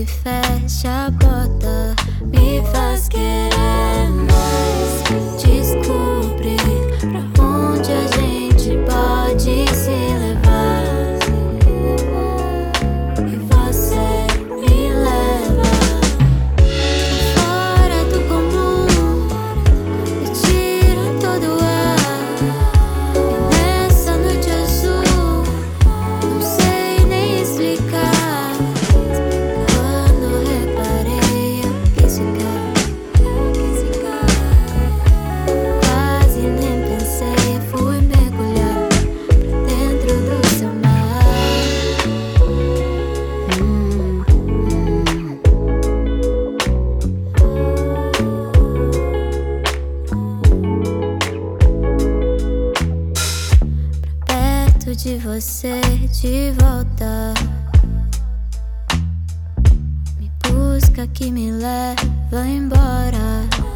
e fecha a porta, me faz querer mais. Descobrir pra onde a gente pode se levar, e você me leva fora do comum, me tira todo o ar. E nessa noite azul, não sei nem explicar. Quando reparei, eu quis ficar. Quase nem pensei, fui mergulhar pra dentro do seu mar. Perto de você, de volta. Me busca que me leva embora.